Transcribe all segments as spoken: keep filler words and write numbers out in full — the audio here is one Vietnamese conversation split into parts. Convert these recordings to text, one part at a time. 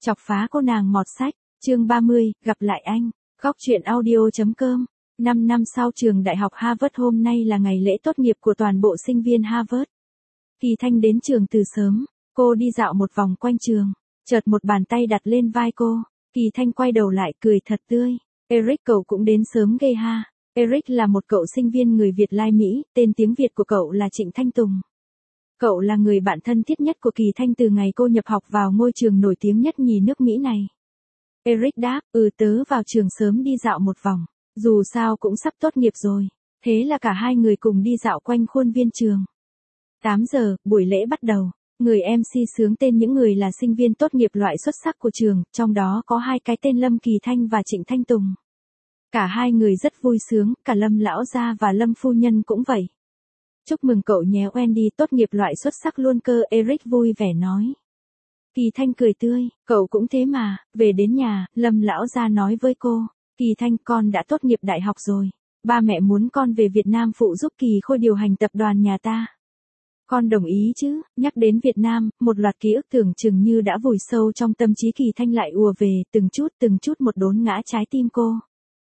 Chọc phá cô nàng mọt sách, chương ba mươi, gặp lại anh, góc truyện audio.com. năm năm sau trường đại học Harvard, hôm nay là ngày lễ tốt nghiệp của toàn bộ sinh viên Harvard. Kỳ Thanh đến trường từ sớm, cô đi dạo một vòng quanh trường, chợt một bàn tay đặt lên vai cô, Kỳ Thanh quay đầu lại cười thật tươi. Eric, cậu cũng đến sớm ghê ha. Eric là một cậu sinh viên người Việt lai Mỹ, tên tiếng Việt của cậu là Trịnh Thanh Tùng. Cậu là người bạn thân thiết nhất của Kỳ Thanh từ ngày cô nhập học vào ngôi trường nổi tiếng nhất nhì nước Mỹ này. Eric đáp, ừ tớ vào trường sớm đi dạo một vòng, dù sao cũng sắp tốt nghiệp rồi. Thế là cả hai người cùng đi dạo quanh khuôn viên trường. tám giờ, buổi lễ bắt đầu. Người em xê xướng tên những người là sinh viên tốt nghiệp loại xuất sắc của trường, trong đó có hai cái tên Lâm Kỳ Thanh và Trịnh Thanh Tùng. Cả hai người rất vui sướng, cả Lâm lão gia và Lâm phu nhân cũng vậy. Chúc mừng cậu nhé Wendy, tốt nghiệp loại xuất sắc luôn cơ, Eric vui vẻ nói. Kỳ Thanh cười tươi, cậu cũng thế mà. Về đến nhà, Lâm lão gia nói với cô, Kỳ Thanh, con đã tốt nghiệp đại học rồi. Ba mẹ muốn con về Việt Nam phụ giúp Kỳ Khôi điều hành tập đoàn nhà ta. Con đồng ý chứ? Nhắc đến Việt Nam, một loạt ký ức tưởng chừng như đã vùi sâu trong tâm trí Kỳ Thanh lại ùa về, từng chút từng chút một đốn ngã trái tim cô.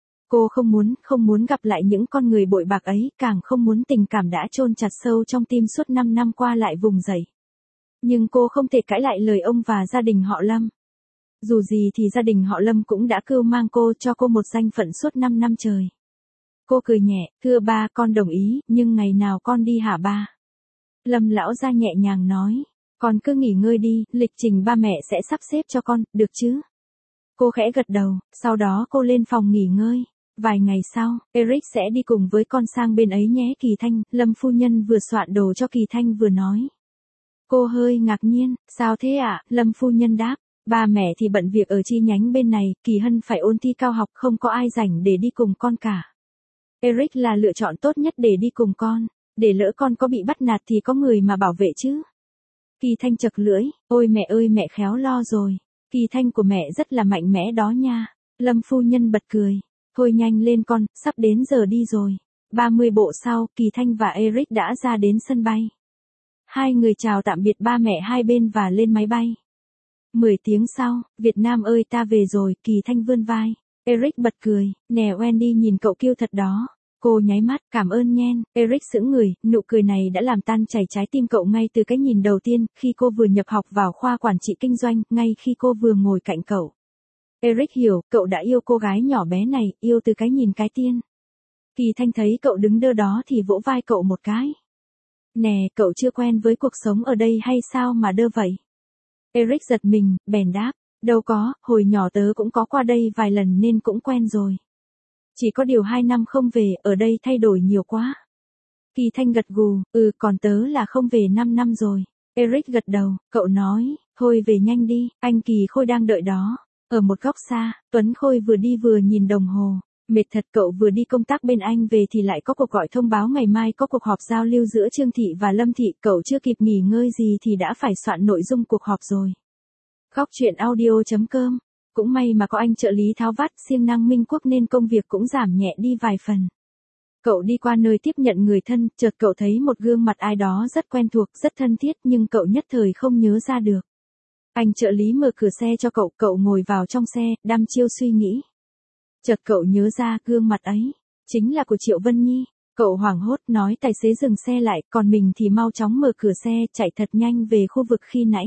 Cô không muốn, không muốn gặp lại những con người bội bạc ấy, càng không muốn tình cảm đã chôn chặt sâu trong tim suốt năm năm qua lại vùng dậy. Nhưng cô không thể cãi lại lời ông và gia đình họ Lâm. Dù gì thì gia đình họ Lâm cũng đã cưu mang cô, cho cô một danh phận suốt năm năm trời. Cô cười nhẹ, thưa ba, con đồng ý, nhưng ngày nào con đi hả ba? Lâm lão gia nhẹ nhàng nói, con cứ nghỉ ngơi đi, lịch trình ba mẹ sẽ sắp xếp cho con, được chứ? Cô khẽ gật đầu, sau đó cô lên phòng nghỉ ngơi. Vài ngày sau, Eric sẽ đi cùng với con sang bên ấy nhé Kỳ Thanh, Lâm phu nhân vừa soạn đồ cho Kỳ Thanh vừa nói. Cô hơi ngạc nhiên, sao thế ạ? À? Lâm phu nhân đáp, ba mẹ thì bận việc ở chi nhánh bên này, Kỳ Hân phải ôn thi cao học, không có ai rảnh để đi cùng con cả. Eric là lựa chọn tốt nhất để đi cùng con, để lỡ con có bị bắt nạt thì có người mà bảo vệ chứ. Kỳ Thanh chật lưỡi, ôi mẹ ơi mẹ khéo lo rồi, Kỳ Thanh của mẹ rất là mạnh mẽ đó nha. Lâm phu nhân bật cười. Thôi nhanh lên con, sắp đến giờ đi rồi. ba mươi bộ sau, Kỳ Thanh và Eric đã ra đến sân bay. Hai người chào tạm biệt ba mẹ hai bên và lên máy bay. mười tiếng sau, Việt Nam ơi ta về rồi, Kỳ Thanh vươn vai. Eric bật cười, nè Wendy nhìn cậu kiêu thật đó. Cô nháy mắt, cảm ơn nhen. Eric sững người, nụ cười này đã làm tan chảy trái tim cậu ngay từ cái nhìn đầu tiên, khi cô vừa nhập học vào khoa quản trị kinh doanh, ngay khi cô vừa ngồi cạnh cậu. Eric hiểu, cậu đã yêu cô gái nhỏ bé này, yêu từ cái nhìn cái tiên. Kỳ Thanh thấy cậu đứng đơ đó thì vỗ vai cậu một cái. Nè, cậu chưa quen với cuộc sống ở đây hay sao mà đơ vậy? Eric giật mình, bèn đáp, đâu có, hồi nhỏ tớ cũng có qua đây vài lần nên cũng quen rồi. Chỉ có điều hai năm không về, ở đây thay đổi nhiều quá. Kỳ Thanh gật gù, ừ còn tớ là không về năm năm rồi. Eric gật đầu, cậu nói, thôi về nhanh đi, anh Kỳ Khôi đang đợi đó. Ở một góc xa, Tuấn Khôi vừa đi vừa nhìn đồng hồ. Mệt thật, cậu vừa đi công tác bên anh về thì lại có cuộc gọi thông báo ngày mai có cuộc họp giao lưu giữa Trương Thị và Lâm Thị. Cậu chưa kịp nghỉ ngơi gì thì đã phải soạn nội dung cuộc họp rồi. Góc truyện audio.com. Cũng may mà có anh trợ lý tháo vát siêng năng Minh Quốc nên công việc cũng giảm nhẹ đi vài phần. Cậu đi qua nơi tiếp nhận người thân, chợt cậu thấy một gương mặt ai đó rất quen thuộc, rất thân thiết nhưng cậu nhất thời không nhớ ra được. Anh trợ lý mở cửa xe cho cậu, cậu ngồi vào trong xe, đăm chiêu suy nghĩ. Chợt cậu nhớ ra gương mặt ấy, chính là của Triệu Vân Nhi. Cậu hoảng hốt nói tài xế dừng xe lại, còn mình thì mau chóng mở cửa xe, chạy thật nhanh về khu vực khi nãy.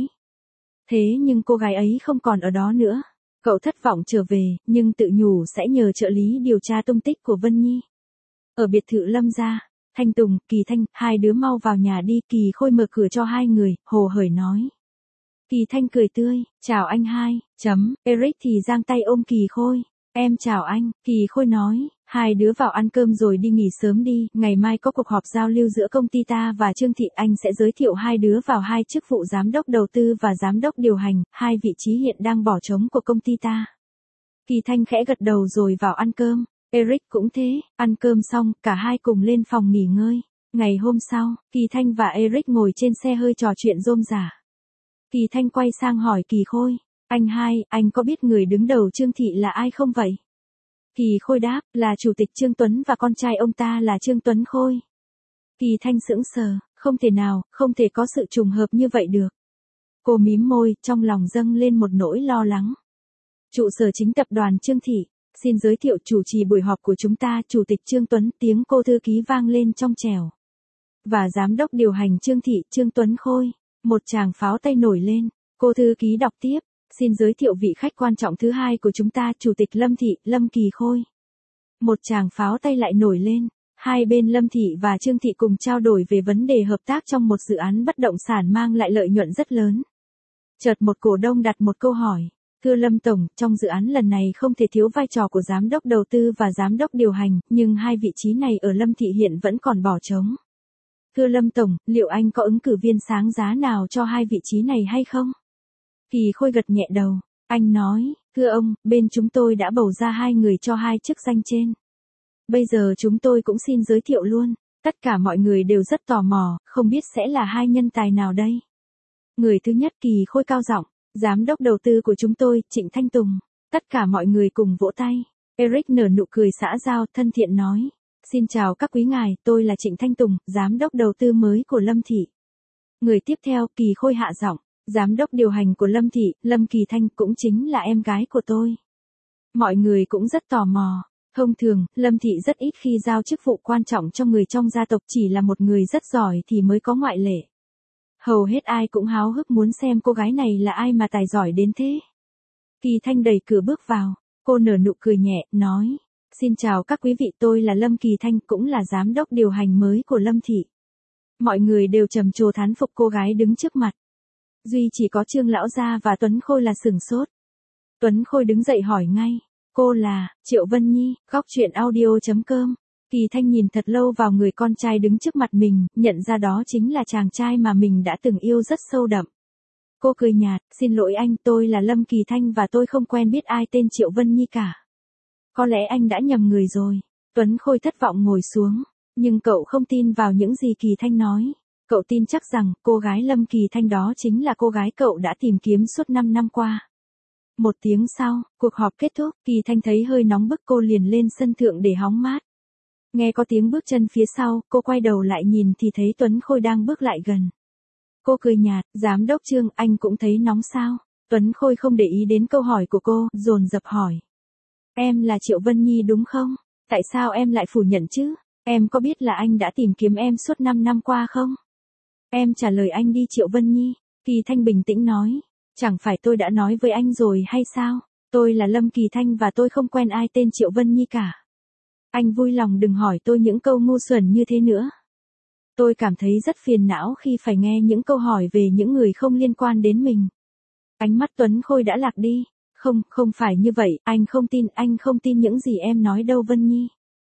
Thế nhưng cô gái ấy không còn ở đó nữa. Cậu thất vọng trở về, nhưng tự nhủ sẽ nhờ trợ lý điều tra tung tích của Vân Nhi. Ở biệt thự Lâm gia, Thanh Tùng, Kỳ Thanh, hai đứa mau vào nhà đi, Kỳ Khôi mở cửa cho hai người, hồ hởi nói. Kỳ Thanh cười tươi, chào anh hai, chấm, Eric thì giang tay ôm Kỳ Khôi, em chào anh, Kỳ Khôi nói, hai đứa vào ăn cơm rồi đi nghỉ sớm đi, ngày mai có cuộc họp giao lưu giữa công ty ta và Trương Thị, anh sẽ giới thiệu hai đứa vào hai chức vụ giám đốc đầu tư và giám đốc điều hành, hai vị trí hiện đang bỏ trống của công ty ta. Kỳ Thanh khẽ gật đầu rồi vào ăn cơm, Eric cũng thế, ăn cơm xong, cả hai cùng lên phòng nghỉ ngơi. Ngày hôm sau, Kỳ Thanh và Eric ngồi trên xe hơi trò chuyện rôm rả. Kỳ Thanh quay sang hỏi Kỳ Khôi, anh hai, anh có biết người đứng đầu Trương Thị là ai không vậy? Kỳ Khôi đáp, là Chủ tịch Trương Tuấn và con trai ông ta là Trương Tuấn Khôi. Kỳ Thanh sững sờ, không thể nào, không thể có sự trùng hợp như vậy được. Cô mím môi, trong lòng dâng lên một nỗi lo lắng. Trụ sở chính tập đoàn Trương Thị, xin giới thiệu chủ trì buổi họp của chúng ta, Chủ tịch Trương Tuấn, tiếng cô thư ký vang lên trong trẻo. Và giám đốc điều hành Trương Thị, Trương Tuấn Khôi, một tràng pháo tay nổi lên, cô thư ký đọc tiếp, xin giới thiệu vị khách quan trọng thứ hai của chúng ta, Chủ tịch Lâm Thị, Lâm Kỳ Khôi. Một tràng pháo tay lại nổi lên, hai bên Lâm Thị và Trương Thị cùng trao đổi về vấn đề hợp tác trong một dự án bất động sản mang lại lợi nhuận rất lớn. Chợt một cổ đông đặt một câu hỏi, thưa Lâm Tổng, trong dự án lần này không thể thiếu vai trò của giám đốc đầu tư và giám đốc điều hành, nhưng hai vị trí này ở Lâm Thị hiện vẫn còn bỏ trống. Thưa Lâm Tổng, liệu anh có ứng cử viên sáng giá nào cho hai vị trí này hay không? Kỳ Khôi gật nhẹ đầu, anh nói, thưa ông, bên chúng tôi đã bầu ra hai người cho hai chức danh trên. Bây giờ chúng tôi cũng xin giới thiệu luôn, tất cả mọi người đều rất tò mò, không biết sẽ là hai nhân tài nào đây? Người thứ nhất, Kỳ Khôi cao giọng, giám đốc đầu tư của chúng tôi, Trịnh Thanh Tùng. Tất cả mọi người cùng vỗ tay. Eric nở nụ cười xã giao, thân thiện nói, xin chào các quý ngài, tôi là Trịnh Thanh Tùng, giám đốc đầu tư mới của Lâm Thị. Người tiếp theo, Kỳ Khôi hạ giọng, giám đốc điều hành của Lâm Thị, Lâm Kỳ Thanh cũng chính là em gái của tôi. Mọi người cũng rất tò mò. Thông thường, Lâm Thị rất ít khi giao chức vụ quan trọng cho người trong gia tộc, chỉ là một người rất giỏi thì mới có ngoại lệ. Hầu hết ai cũng háo hức muốn xem cô gái này là ai mà tài giỏi đến thế. Kỳ Thanh đẩy cửa bước vào, cô nở nụ cười nhẹ, nói, xin chào các quý vị, tôi là Lâm Kỳ Thanh, cũng là giám đốc điều hành mới của Lâm Thị. Mọi người đều trầm trồ thán phục cô gái đứng trước mặt. Duy chỉ có Trương Lão Gia và Tuấn Khôi là sửng sốt. Tuấn Khôi đứng dậy hỏi ngay, cô là Triệu Vân Nhi, góc truyện audio chấm com. Kỳ Thanh nhìn thật lâu vào người con trai đứng trước mặt mình, nhận ra đó chính là chàng trai mà mình đã từng yêu rất sâu đậm. Cô cười nhạt, xin lỗi anh, tôi là Lâm Kỳ Thanh và tôi không quen biết ai tên Triệu Vân Nhi cả. Có lẽ anh đã nhầm người rồi. Tuấn Khôi thất vọng ngồi xuống, nhưng cậu không tin vào những gì Kỳ Thanh nói. Cậu tin chắc rằng cô gái Lâm Kỳ Thanh đó chính là cô gái cậu đã tìm kiếm suốt năm năm qua. Một tiếng sau, cuộc họp kết thúc, Kỳ Thanh thấy hơi nóng bức, cô liền lên sân thượng để hóng mát. Nghe có tiếng bước chân phía sau, cô quay đầu lại nhìn thì thấy Tuấn Khôi đang bước lại gần. Cô cười nhạt, giám đốc Trương, anh cũng thấy nóng sao? Tuấn Khôi không để ý đến câu hỏi của cô, dồn dập hỏi. Em là Triệu Vân Nhi đúng không? Tại sao em lại phủ nhận chứ? Em có biết là anh đã tìm kiếm em suốt năm năm qua không? Em trả lời anh đi Triệu Vân Nhi. Kỳ Thanh bình tĩnh nói. Chẳng phải tôi đã nói với anh rồi hay sao? Tôi là Lâm Kỳ Thanh và tôi không quen ai tên Triệu Vân Nhi cả. Anh vui lòng đừng hỏi tôi những câu ngu xuẩn như thế nữa. Tôi cảm thấy rất phiền não khi phải nghe những câu hỏi về những người không liên quan đến mình. Ánh mắt Tuấn Khôi đã lạc đi. Không, không phải như vậy, anh không tin, anh không tin những gì em nói đâu Vân Nhi.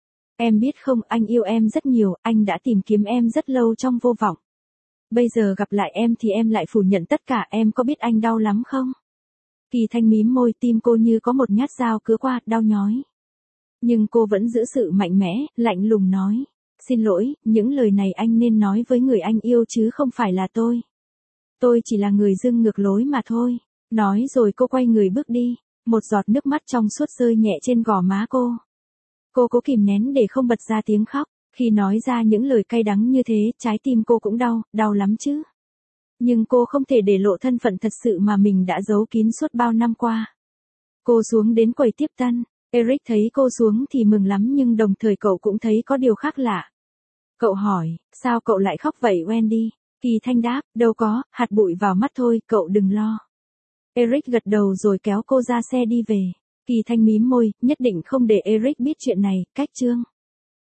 Em biết không, anh yêu em rất nhiều, anh đã tìm kiếm em rất lâu trong vô vọng. Bây giờ gặp lại em thì em lại phủ nhận tất cả, em có biết anh đau lắm không? Kỳ Thanh mím môi, tim cô như có một nhát dao cứa qua, đau nhói. Nhưng cô vẫn giữ sự mạnh mẽ, lạnh lùng nói. Xin lỗi, những lời này anh nên nói với người anh yêu chứ không phải là tôi. Tôi chỉ là người dưng ngược lối mà thôi. Nói rồi cô quay người bước đi, một giọt nước mắt trong suốt rơi nhẹ trên gò má cô. Cô cố kìm nén để không bật ra tiếng khóc, khi nói ra những lời cay đắng như thế, trái tim cô cũng đau, đau lắm chứ. Nhưng cô không thể để lộ thân phận thật sự mà mình đã giấu kín suốt bao năm qua. Cô xuống đến quầy tiếp tân, Eric thấy cô xuống thì mừng lắm nhưng đồng thời cậu cũng thấy có điều khác lạ. Cậu hỏi, sao cậu lại khóc vậy Wendy? Kỳ Thanh đáp, đâu có, hạt bụi vào mắt thôi, cậu đừng lo. Eric gật đầu rồi kéo cô ra xe đi về. Kỳ Thanh mím môi, nhất định không để Eric biết chuyện này, cách Trương.